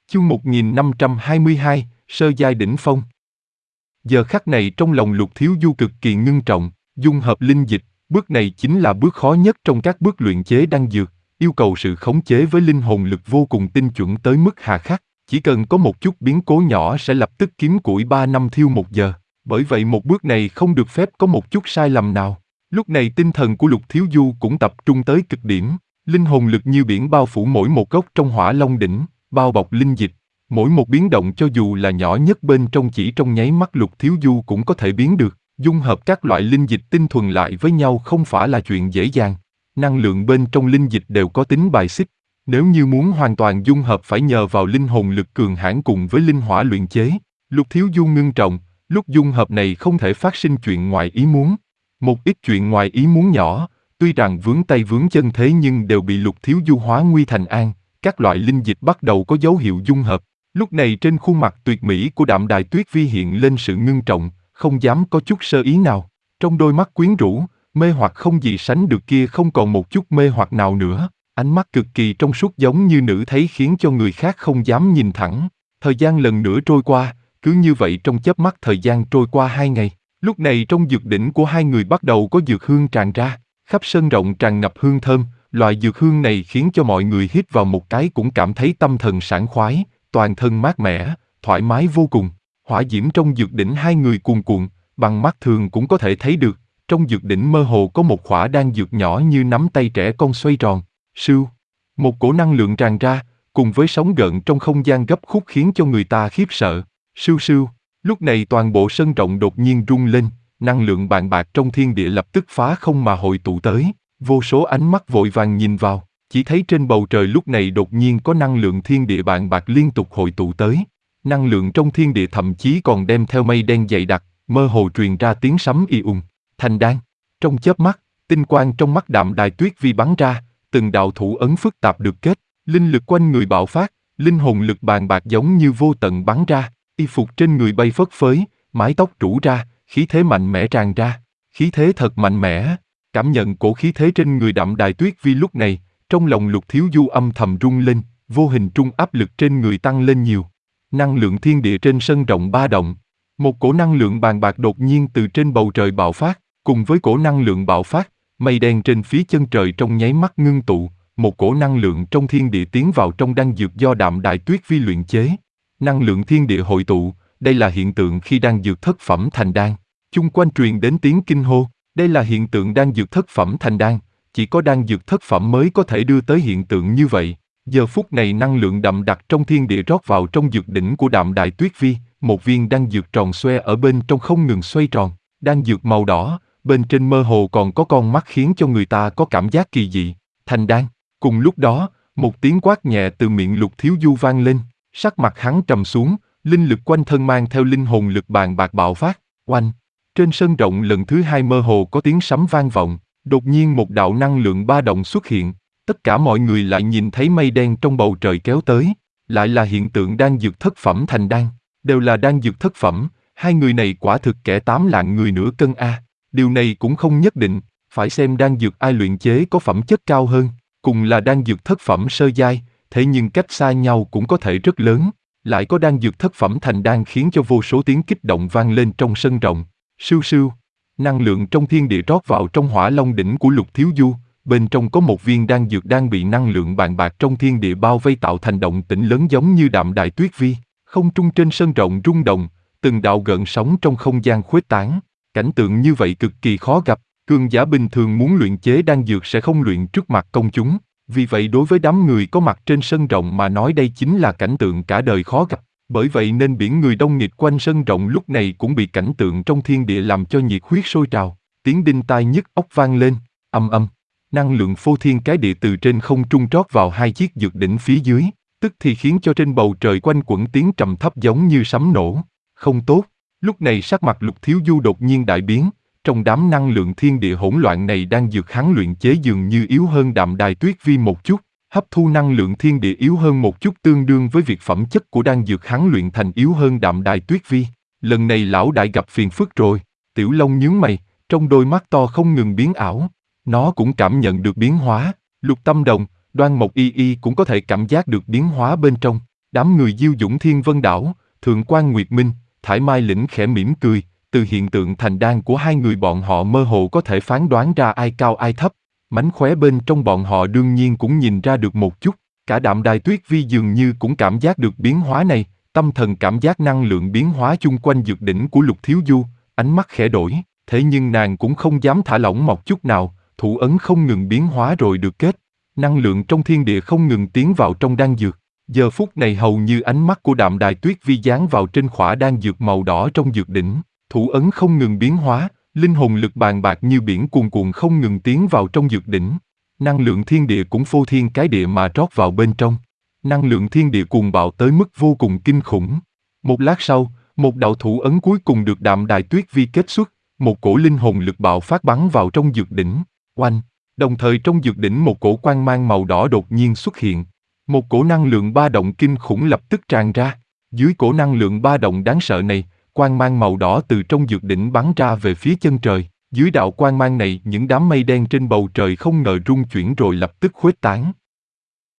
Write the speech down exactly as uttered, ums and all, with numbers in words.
Chương một nghìn năm trăm hai mươi hai, Sơ giai đỉnh phong. Giờ khắc này trong lòng Lục Thiếu Du cực kỳ ngưng trọng, dung hợp linh dịch, bước này chính là bước khó nhất trong các bước luyện chế đan dược, yêu cầu sự khống chế với linh hồn lực vô cùng tinh chuẩn tới mức hà khắc, chỉ cần có một chút biến cố nhỏ sẽ lập tức kiếm củi ba năm thiêu một giờ, bởi vậy một bước này không được phép có một chút sai lầm nào. Lúc này tinh thần của Lục Thiếu Du cũng tập trung tới cực điểm, linh hồn lực như biển bao phủ mỗi một góc trong Hỏa Long đỉnh, bao bọc linh dịch. Mỗi một biến động cho dù là nhỏ nhất bên trong chỉ trong nháy mắt Lục Thiếu Du cũng có thể biến được, dung hợp các loại linh dịch tinh thuần lại với nhau không phải là chuyện dễ dàng. Năng lượng bên trong linh dịch đều có tính bài xích, nếu như muốn hoàn toàn dung hợp phải nhờ vào linh hồn lực cường hãn cùng với linh hỏa luyện chế. Lục Thiếu Du ngưng trọng, lúc dung hợp này không thể phát sinh chuyện ngoài ý muốn. Một ít chuyện ngoài ý muốn nhỏ, tuy rằng vướng tay vướng chân thế nhưng đều bị Lục Thiếu Du hóa nguy thành an, các loại linh dịch bắt đầu có dấu hiệu dung hợp. Lúc này trên khuôn mặt tuyệt mỹ của Đạm Đài Tuyết Vi hiện lên sự ngưng trọng, không dám có chút sơ ý nào. Trong đôi mắt quyến rũ, mê hoặc không gì sánh được kia không còn một chút mê hoặc nào nữa. Ánh mắt cực kỳ trong suốt giống như nữ thấy khiến cho người khác không dám nhìn thẳng. Thời gian lần nữa trôi qua, cứ như vậy trong chớp mắt thời gian trôi qua hai ngày. Lúc này trong dược đỉnh của hai người bắt đầu có dược hương tràn ra, khắp sân rộng tràn ngập hương thơm. Loại dược hương này khiến cho mọi người hít vào một cái cũng cảm thấy tâm thần sảng khoái. Toàn thân mát mẻ, thoải mái vô cùng. Hỏa diễm trong dược đỉnh hai người cuồn cuộn, bằng mắt thường cũng có thể thấy được, trong dược đỉnh mơ hồ có một khỏa đan dược nhỏ như nắm tay trẻ con xoay tròn. Sưu, một cổ năng lượng tràn ra, cùng với sóng gợn trong không gian gấp khúc khiến cho người ta khiếp sợ. Sưu sưu, lúc này toàn bộ sân rộng đột nhiên rung lên, năng lượng bàn bạc trong thiên địa lập tức phá không mà hội tụ tới, vô số ánh mắt vội vàng nhìn vào. Chỉ thấy trên bầu trời lúc này đột nhiên có năng lượng thiên địa bàn bạc liên tục hội tụ tới. Năng lượng trong thiên địa thậm chí còn đem theo mây đen dày đặc, mơ hồ truyền ra tiếng sấm y ùng. Thành đan. Trong chớp mắt, tinh quang trong mắt Đạm Đài Tuyết Vi bắn ra, từng đạo thủ ấn phức tạp được kết, linh lực quanh người bạo phát, linh hồn lực bàn bạc giống như vô tận bắn ra, y phục trên người bay phất phới, mái tóc rủ ra, khí thế mạnh mẽ tràn ra. Khí thế thật mạnh mẽ. Cảm nhận cổ khí thế trên người Đạm Đài Tuyết Vi lúc này, trong lòng Lục Thiếu Du âm thầm rung lên, vô hình trung áp lực trên người tăng lên nhiều. Năng lượng thiên địa trên sân rộng ba động. Một cổ năng lượng bàn bạc đột nhiên từ trên bầu trời bạo phát, cùng với cổ năng lượng bạo phát, mây đen trên phía chân trời trong nháy mắt ngưng tụ, một cổ năng lượng trong thiên địa tiến vào trong đan dược do Đạm Đài Tuyết Vi luyện chế. Năng lượng thiên địa hội tụ, đây là hiện tượng khi đan dược thất phẩm thành đan. Chung quanh truyền đến tiếng kinh hô, đây là hiện tượng đan dược thất phẩm thành đan. Chỉ có đan dược thất phẩm mới có thể đưa tới hiện tượng như vậy. Giờ phút này năng lượng đậm đặc trong thiên địa rót vào trong dược đỉnh của Đạm Đài Tuyết Vi, một viên đan dược tròn xoe ở bên trong không ngừng xoay tròn. Đan dược màu đỏ, bên trên mơ hồ còn có con mắt khiến cho người ta có cảm giác kỳ dị. Thành đan. Cùng lúc đó, một tiếng quát nhẹ từ miệng Lục Thiếu Du vang lên, sắc mặt hắn trầm xuống, linh lực quanh thân mang theo linh hồn lực bàn bạc bạo phát. Oanh. Trên sân rộng lần thứ hai mơ hồ có tiếng sấm vang vọng. Đột nhiên một đạo năng lượng ba động xuất hiện, tất cả mọi người lại nhìn thấy mây đen trong bầu trời kéo tới, lại là hiện tượng đan dược thất phẩm thành đan, đều là đan dược thất phẩm, hai người này quả thực kẻ tám lạng người nửa cân a. Điều này cũng không nhất định, phải xem đan dược ai luyện chế có phẩm chất cao hơn, cùng là đan dược thất phẩm sơ giai, thế nhưng cách xa nhau cũng có thể rất lớn, lại có đan dược thất phẩm thành đan khiến cho vô số tiếng kích động vang lên trong sân rộng. Sưu sưu. Năng lượng trong thiên địa rót vào trong Hỏa Long đỉnh của Lục Thiếu Du, bên trong có một viên đan dược đang bị năng lượng bàn bạc trong thiên địa bao vây tạo thành động tĩnh lớn giống như Đạm Đài Tuyết Vi. Không trung trên sân rộng rung động, từng đạo gợn sóng trong không gian khuếch tán. Cảnh tượng như vậy cực kỳ khó gặp, cường giả bình thường muốn luyện chế đan dược sẽ không luyện trước mặt công chúng. Vì vậy đối với đám người có mặt trên sân rộng mà nói đây chính là cảnh tượng cả đời khó gặp. Bởi vậy nên biển người đông nghịt quanh sân rộng lúc này cũng bị cảnh tượng trong thiên địa làm cho nhiệt huyết sôi trào. Tiếng đinh tai nhức óc vang lên, âm âm. Năng lượng phô thiên cái địa từ trên không trung trót vào hai chiếc dược đỉnh phía dưới, tức thì khiến cho trên bầu trời quanh quẩn tiếng trầm thấp giống như sấm nổ. Không tốt. Lúc này sắc mặt Lục Thiếu Du đột nhiên đại biến, trong đám năng lượng thiên địa hỗn loạn này đang dược hắn luyện chế dường như yếu hơn Đạm Đài Tuyết Vi một chút. Hấp thu năng lượng thiên địa yếu hơn một chút tương đương với việc phẩm chất của đan dược hắn luyện thành yếu hơn Đạm Đài Tuyết Vi. Lần này lão đại gặp phiền phức rồi. Tiểu Long nhướng mày, trong đôi mắt to không ngừng biến ảo. Nó cũng cảm nhận được biến hóa. Lục Tâm Đồng, Đoan Mộc Y Y cũng có thể cảm giác được biến hóa bên trong. Đám người Diêu Dũng Thiên Vân Đảo, Thượng quan Nguyệt Minh, Thải Mai Lĩnh khẽ mỉm cười, từ hiện tượng thành đan của hai người bọn họ mơ hồ có thể phán đoán ra ai cao ai thấp. Mánh khóe bên trong bọn họ đương nhiên cũng nhìn ra được một chút, cả Đạm Đài Tuyết Vi dường như cũng cảm giác được biến hóa này, tâm thần cảm giác năng lượng biến hóa chung quanh dược đỉnh của Lục Thiếu Du, ánh mắt khẽ đổi, thế nhưng nàng cũng không dám thả lỏng một chút nào, thủ ấn không ngừng biến hóa rồi được kết, năng lượng trong thiên địa không ngừng tiến vào trong đan dược. Giờ phút này hầu như ánh mắt của Đạm Đài Tuyết Vi dán vào trên khỏa đan dược màu đỏ trong dược đỉnh, thủ ấn không ngừng biến hóa, linh hồn lực bàn bạc như biển cuồn cuộn không ngừng tiến vào trong dược đỉnh. Năng lượng thiên địa cũng phô thiên cái địa mà rót vào bên trong. Năng lượng thiên địa cuồng bạo tới mức vô cùng kinh khủng. Một lát sau, một đạo thủ ấn cuối cùng được Đạm Đài Tuyết Vi kết xuất, một cổ linh hồn lực bạo phát bắn vào trong dược đỉnh. Oanh! Đồng thời trong dược đỉnh một cổ quang mang màu đỏ đột nhiên xuất hiện. Một cổ năng lượng ba động kinh khủng lập tức tràn ra. Dưới cổ năng lượng ba động đáng sợ này, quang mang màu đỏ từ trong dược đỉnh bắn ra về phía chân trời. Dưới đạo quang mang này, những đám mây đen trên bầu trời không ngờ rung chuyển rồi lập tức khuếch tán.